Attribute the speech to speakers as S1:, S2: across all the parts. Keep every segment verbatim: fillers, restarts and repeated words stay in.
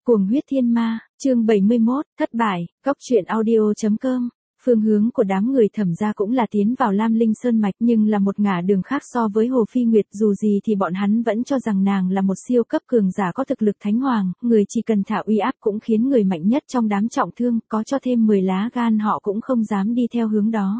S1: Cuồng huyết thiên ma, chương bảy mươi mốt, thất bại, cóc truyện audio chấm com. Phương hướng của đám người Thẩm gia cũng là tiến vào Lam Linh Sơn Mạch nhưng là một ngả đường khác so với Hồ Phi Nguyệt, dù gì thì bọn hắn vẫn cho rằng nàng là một siêu cấp cường giả có thực lực thánh hoàng, người chỉ cần thả uy áp cũng khiến người mạnh nhất trong đám trọng thương, có cho thêm mười lá gan họ cũng không dám đi theo hướng đó.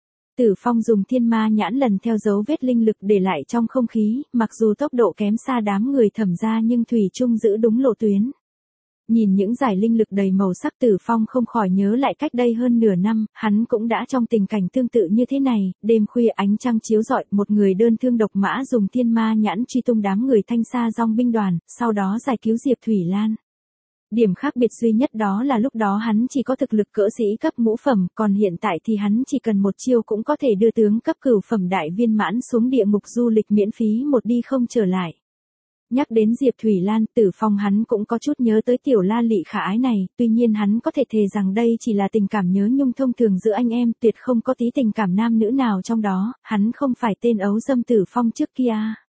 S1: Tử Phong dùng thiên ma nhãn lần theo dấu vết linh lực để lại trong không khí, mặc dù tốc độ kém xa đám người Thẩm gia nhưng thủy chung giữ đúng lộ tuyến. Nhìn những giải linh lực đầy màu sắc, Tử Phong không khỏi nhớ lại cách đây hơn nửa năm, hắn cũng đã trong tình cảnh tương tự như thế này, đêm khuya ánh trăng chiếu rọi, một người đơn thương độc mã dùng thiên ma nhãn truy tung đám người Thanh Sa Dong binh đoàn, sau đó giải cứu Diệp Thủy Lan. Điểm khác biệt duy nhất đó là lúc đó hắn chỉ có thực lực cỡ sĩ cấp ngũ phẩm, còn hiện tại thì hắn chỉ cần một chiêu cũng có thể đưa tướng cấp cửu phẩm đại viên mãn xuống địa ngục du lịch miễn phí một đi không trở lại. Nhắc đến Diệp Thủy Lan, Tử Phong hắn cũng có chút nhớ tới tiểu la lị khả ái này, tuy nhiên hắn có thể thề rằng đây chỉ là tình cảm nhớ nhung thông thường giữa anh em, tuyệt không có tí tình cảm nam nữ nào trong đó, hắn không phải tên ấu dâm Tử Phong trước kia.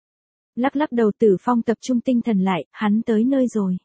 S1: Lắc lắc đầu, Tử Phong tập trung tinh thần lại, hắn tới nơi rồi.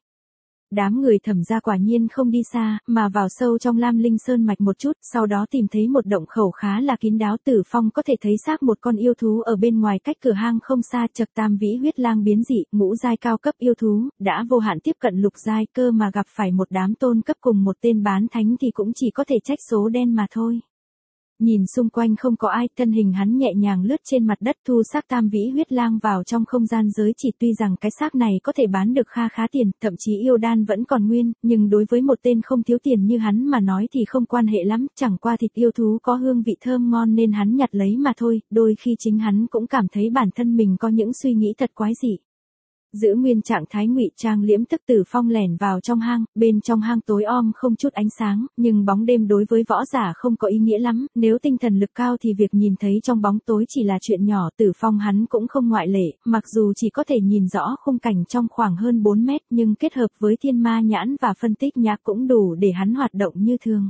S1: Đám người Thẩm gia quả nhiên không đi xa, mà vào sâu trong Lam Linh Sơn Mạch một chút, sau đó tìm thấy một động khẩu khá là kín đáo. Tử Phong có thể thấy xác một con yêu thú ở bên ngoài cách cửa hang không xa, Chậc Tam Vĩ huyết lang biến dị, ngũ giai cao cấp yêu thú, đã vô hạn tiếp cận lục giai, cơ mà gặp phải một đám tôn cấp cùng một tên bán thánh thì cũng chỉ có thể trách số đen mà thôi. Nhìn xung quanh không có ai, thân hình hắn nhẹ nhàng lướt trên mặt đất thu xác Tam Vĩ huyết lang vào trong không gian giới chỉ, tuy rằng cái xác này có thể bán được kha khá tiền, thậm chí yêu đan vẫn còn nguyên, nhưng đối với một tên không thiếu tiền như hắn mà nói thì không quan hệ lắm, chẳng qua thịt yêu thú có hương vị thơm ngon nên hắn nhặt lấy mà thôi, đôi khi chính hắn cũng cảm thấy bản thân mình có những suy nghĩ thật quái dị. Giữ nguyên trạng thái ngụy trang liễm tức, Tử Phong lẻn vào trong hang, bên trong hang tối om không chút ánh sáng, nhưng bóng đêm đối với võ giả không có ý nghĩa lắm, nếu tinh thần lực cao thì việc nhìn thấy trong bóng tối chỉ là chuyện nhỏ. Tử Phong hắn cũng không ngoại lệ, mặc dù chỉ có thể nhìn rõ khung cảnh trong khoảng hơn bốn mét nhưng kết hợp với thiên ma nhãn và phân tích nhạc cũng đủ để hắn hoạt động như thường.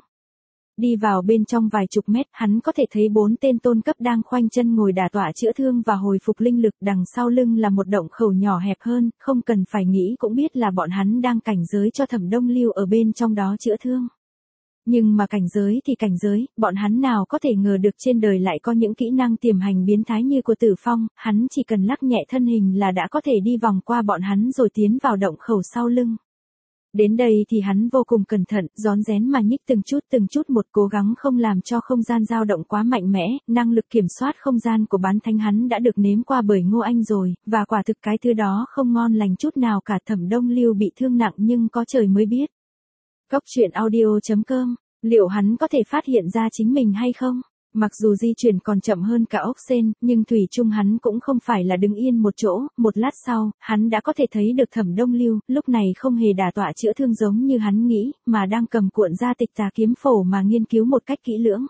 S1: Đi vào bên trong vài chục mét, hắn có thể thấy bốn tên tôn cấp đang khoanh chân ngồi đả tọa chữa thương và hồi phục linh lực, đằng sau lưng là một động khẩu nhỏ hẹp hơn, không cần phải nghĩ cũng biết là bọn hắn đang cảnh giới cho Thẩm Đông Lưu ở bên trong đó chữa thương. Nhưng mà cảnh giới thì cảnh giới, bọn hắn nào có thể ngờ được trên đời lại có những kỹ năng tiềm hành biến thái như của Tử Phong, hắn chỉ cần lắc nhẹ thân hình là đã có thể đi vòng qua bọn hắn rồi tiến vào động khẩu sau lưng. Đến đây thì hắn vô cùng cẩn thận, rón rén mà nhích từng chút từng chút một, cố gắng không làm cho không gian dao động quá mạnh mẽ, năng lực kiểm soát không gian của bán thánh hắn đã được nếm qua bởi Ngô Anh rồi, và quả thực cái thứ đó không ngon lành chút nào cả. Thẩm Đông Lưu bị thương nặng nhưng có trời mới biết. Cóc truyện audio chấm com, liệu hắn có thể phát hiện ra chính mình hay không? Mặc dù di chuyển còn chậm hơn cả ốc sên, nhưng thủy chung hắn cũng không phải là đứng yên một chỗ, một lát sau, hắn đã có thể thấy được Thẩm Đông Lưu, lúc này không hề đả tọa chữa thương giống như hắn nghĩ, mà đang cầm cuộn gia tịch Tà Kiếm Phổ mà nghiên cứu một cách kỹ lưỡng.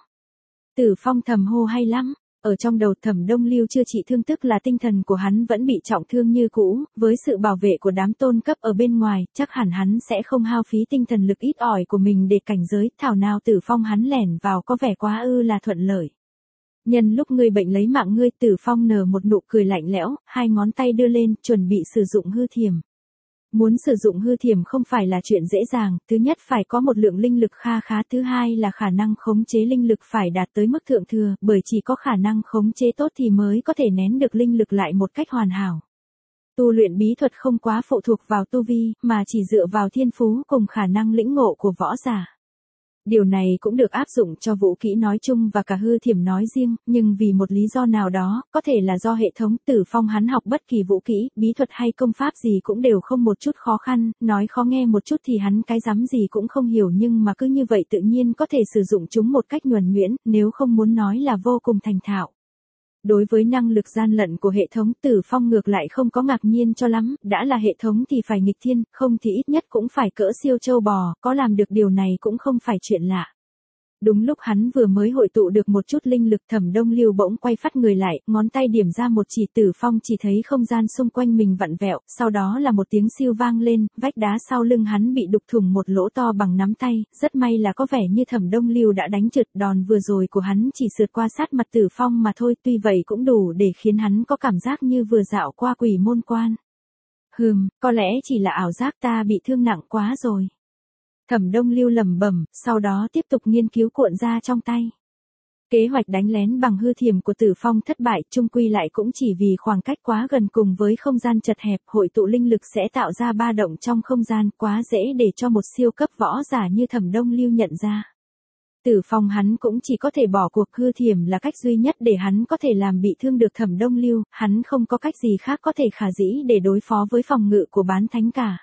S1: Tử Phong thầm hô hay lắm. Ở trong đầu Thẩm Đông Lưu chưa trị thương, tức là tinh thần của hắn vẫn bị trọng thương như cũ, với sự bảo vệ của đám tôn cấp ở bên ngoài, chắc hẳn hắn sẽ không hao phí tinh thần lực ít ỏi của mình để cảnh giới, thảo nào Tử Phong hắn lẻn vào có vẻ quá ư là thuận lợi. Nhân lúc ngươi bệnh lấy mạng ngươi, Tử Phong nở một nụ cười lạnh lẽo, hai ngón tay đưa lên, chuẩn bị sử dụng hư thiểm. Muốn sử dụng hư thiểm không phải là chuyện dễ dàng, thứ nhất phải có một lượng linh lực kha khá, thứ hai là khả năng khống chế linh lực phải đạt tới mức thượng thừa, bởi chỉ có khả năng khống chế tốt thì mới có thể nén được linh lực lại một cách hoàn hảo. Tu luyện bí thuật không quá phụ thuộc vào tu vi, mà chỉ dựa vào thiên phú cùng khả năng lĩnh ngộ của võ giả. Điều này cũng được áp dụng cho vũ kỹ nói chung và cả hư thiểm nói riêng, nhưng vì một lý do nào đó, có thể là do hệ thống, Tử Phong hắn học bất kỳ vũ kỹ, bí thuật hay công pháp gì cũng đều không một chút khó khăn, nói khó nghe một chút thì hắn cái rắm gì cũng không hiểu, nhưng mà cứ như vậy tự nhiên có thể sử dụng chúng một cách nhuần nhuyễn, nếu không muốn nói là vô cùng thành thạo. Đối với năng lực gian lận của hệ thống, Tử Phong ngược lại không có ngạc nhiên cho lắm, đã là hệ thống thì phải nghịch thiên, không thì ít nhất cũng phải cỡ siêu châu bò, có làm được điều này cũng không phải chuyện lạ. Đúng lúc hắn vừa mới hội tụ được một chút linh lực, Thẩm Đông Lưu bỗng quay phắt người lại, ngón tay điểm ra một chỉ. Tử Phong chỉ thấy không gian xung quanh mình vặn vẹo, sau đó là một tiếng siêu vang lên, vách đá sau lưng hắn bị đục thủng một lỗ to bằng nắm tay, rất may là có vẻ như Thẩm Đông Lưu đã đánh trượt, đòn vừa rồi của hắn chỉ sượt qua sát mặt Tử Phong mà thôi, tuy vậy cũng đủ để khiến hắn có cảm giác như vừa dạo qua quỷ môn quan. Hừm, có lẽ chỉ là ảo giác, ta bị thương nặng quá rồi. Thẩm Đông Lưu lẩm bẩm, sau đó tiếp tục nghiên cứu cuộn da trong tay. Kế hoạch đánh lén bằng hư thiểm của Tử Phong thất bại, chung quy lại cũng chỉ vì khoảng cách quá gần cùng với không gian chật hẹp, hội tụ linh lực sẽ tạo ra ba động trong không gian, quá dễ để cho một siêu cấp võ giả như Thẩm Đông Lưu nhận ra. Tử Phong hắn cũng chỉ có thể bỏ cuộc, hư thiểm là cách duy nhất để hắn có thể làm bị thương được Thẩm Đông Lưu, hắn không có cách gì khác có thể khả dĩ để đối phó với phòng ngự của bán thánh cả.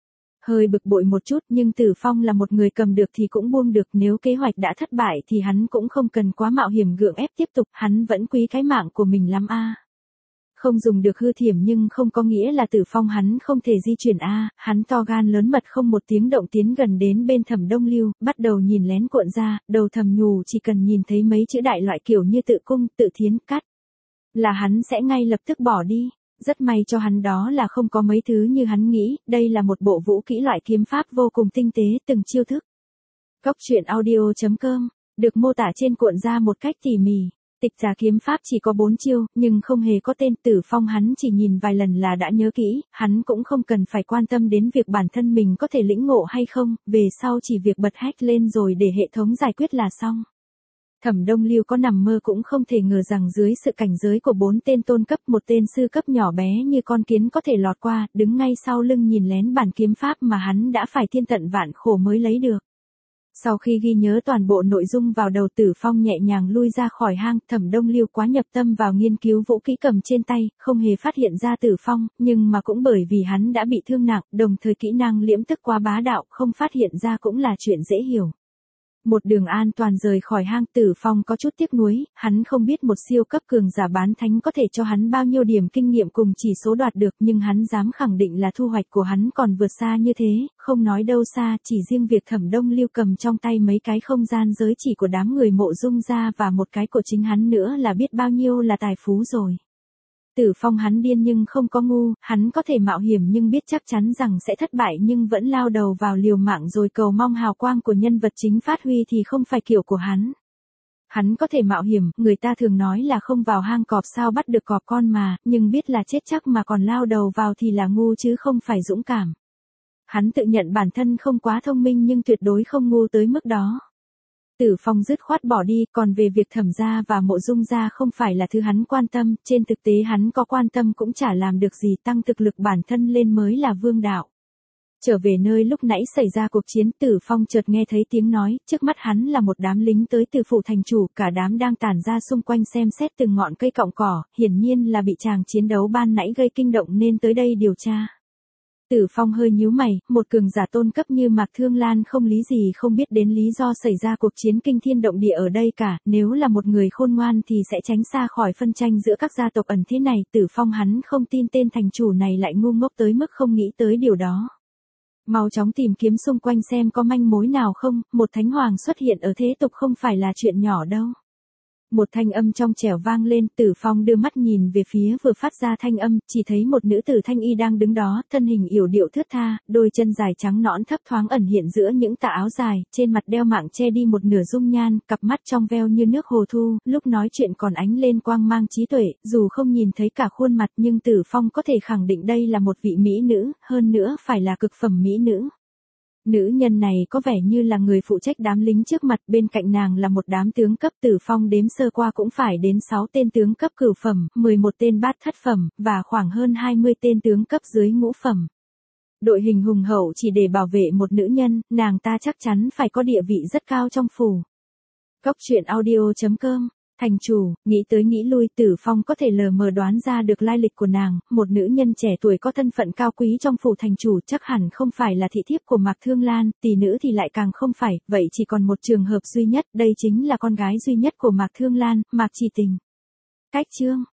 S1: Hơi bực bội một chút, nhưng Tử Phong là một người cầm được thì cũng buông được, nếu kế hoạch đã thất bại thì hắn cũng không cần quá mạo hiểm gượng ép tiếp tục, hắn vẫn quý cái mạng của mình lắm a. Không dùng được hư thiểm nhưng không có nghĩa là Tử Phong hắn không thể di chuyển a, hắn to gan lớn mật không một tiếng động tiến gần đến bên Thẩm Đông Lưu, bắt đầu nhìn lén cuộn ra, đầu thầm nhủ chỉ cần nhìn thấy mấy chữ đại loại kiểu như tự cung, tự thiến, cắt, là hắn sẽ ngay lập tức bỏ đi. Rất may cho hắn đó là không có mấy thứ như hắn nghĩ, đây là một bộ vũ kỹ loại kiếm pháp vô cùng tinh tế, từng chiêu thức. Góc truyện audio chấm com, được mô tả trên cuộn ra một cách tỉ mỉ. Tịch giả kiếm pháp chỉ có bốn chiêu, nhưng không hề có tên. Tử Phong hắn chỉ nhìn vài lần là đã nhớ kỹ, hắn cũng không cần phải quan tâm đến việc bản thân mình có thể lĩnh ngộ hay không, về sau chỉ việc bật hack lên rồi để hệ thống giải quyết là xong. Thẩm Đông Lưu có nằm mơ cũng không thể ngờ rằng dưới sự cảnh giới của bốn tên tôn cấp, một tên sư cấp nhỏ bé như con kiến có thể lọt qua, đứng ngay sau lưng nhìn lén bản kiếm pháp mà hắn đã phải thiên tận vạn khổ mới lấy được. Sau khi ghi nhớ toàn bộ nội dung vào đầu, Tử Phong nhẹ nhàng lui ra khỏi hang. Thẩm Đông Lưu quá nhập tâm vào nghiên cứu vũ kỹ cầm trên tay, không hề phát hiện ra Tử Phong, nhưng mà cũng bởi vì hắn đã bị thương nặng, đồng thời kỹ năng liễm tức quá bá đạo, không phát hiện ra cũng là chuyện dễ hiểu. Một đường an toàn rời khỏi hang, Tử Phong có chút tiếc nuối, hắn không biết một siêu cấp cường giả bán thánh có thể cho hắn bao nhiêu điểm kinh nghiệm cùng chỉ số đoạt được, nhưng hắn dám khẳng định là thu hoạch của hắn còn vượt xa như thế, không nói đâu xa, chỉ riêng việc Thẩm Đông Lưu cầm trong tay mấy cái không gian giới chỉ của đám người Mộ Dung gia và một cái của chính hắn nữa là biết bao nhiêu là tài phú rồi. Tử Phong hắn điên nhưng không có ngu, hắn có thể mạo hiểm nhưng biết chắc chắn rằng sẽ thất bại, nhưng vẫn lao đầu vào liều mạng rồi cầu mong hào quang của nhân vật chính phát huy thì không phải kiểu của hắn. Hắn có thể mạo hiểm, người ta thường nói là không vào hang cọp sao bắt được cọp con mà, nhưng biết là chết chắc mà còn lao đầu vào thì là ngu chứ không phải dũng cảm. Hắn tự nhận bản thân không quá thông minh nhưng tuyệt đối không ngu tới mức đó. Tử Phong dứt khoát bỏ đi, còn về việc Thẩm gia và Mộ Dung gia không phải là thứ hắn quan tâm, trên thực tế hắn có quan tâm cũng chả làm được gì, tăng thực lực bản thân lên mới là vương đạo. Trở về nơi lúc nãy xảy ra cuộc chiến, Tử Phong chợt nghe thấy tiếng nói, trước mắt hắn là một đám lính tới từ phủ thành chủ, cả đám đang tản ra xung quanh xem xét từng ngọn cây cọng cỏ, hiển nhiên là bị chàng chiến đấu ban nãy gây kinh động nên tới đây điều tra. Tử Phong hơi nhíu mày, một cường giả tôn cấp như Mạc Thương Lan không lý gì không biết đến lý do xảy ra cuộc chiến kinh thiên động địa ở đây cả, nếu là một người khôn ngoan thì sẽ tránh xa khỏi phân tranh giữa các gia tộc ẩn thế này. Tử Phong hắn không tin tên thành chủ này lại ngu ngốc tới mức không nghĩ tới điều đó. Mau chóng tìm kiếm xung quanh xem có manh mối nào không, một thánh hoàng xuất hiện ở thế tục không phải là chuyện nhỏ đâu. Một thanh âm trong trẻo vang lên, Tử Phong đưa mắt nhìn về phía vừa phát ra thanh âm, chỉ thấy một nữ tử thanh y đang đứng đó, thân hình yểu điệu thướt tha, đôi chân dài trắng nõn thấp thoáng ẩn hiện giữa những tà áo dài, trên mặt đeo mạng che đi một nửa dung nhan, cặp mắt trong veo như nước hồ thu, lúc nói chuyện còn ánh lên quang mang trí tuệ, dù không nhìn thấy cả khuôn mặt nhưng Tử Phong có thể khẳng định đây là một vị mỹ nữ, hơn nữa phải là cực phẩm mỹ nữ. Nữ nhân này có vẻ như là người phụ trách đám lính trước mặt, bên cạnh nàng là một đám tướng cấp. Tử Phong đếm sơ qua cũng phải đến sáu tên tướng cấp cửu phẩm, mười một tên bát thất phẩm, và khoảng hơn hai mươi tên tướng cấp dưới ngũ phẩm. Đội hình hùng hậu chỉ để bảo vệ một nữ nhân, nàng ta chắc chắn phải có địa vị rất cao trong phủ. Góc truyện audio chấm com. Thành chủ, nghĩ tới nghĩ lui, Tử Phong có thể lờ mờ đoán ra được lai lịch của nàng, một nữ nhân trẻ tuổi có thân phận cao quý trong phủ thành chủ, chắc hẳn không phải là thị thiếp của Mạc Thương Lan, tỷ nữ thì lại càng không phải, vậy chỉ còn một trường hợp duy nhất, đây chính là con gái duy nhất của Mạc Thương Lan, Mạc Chỉ Tình. Cách chương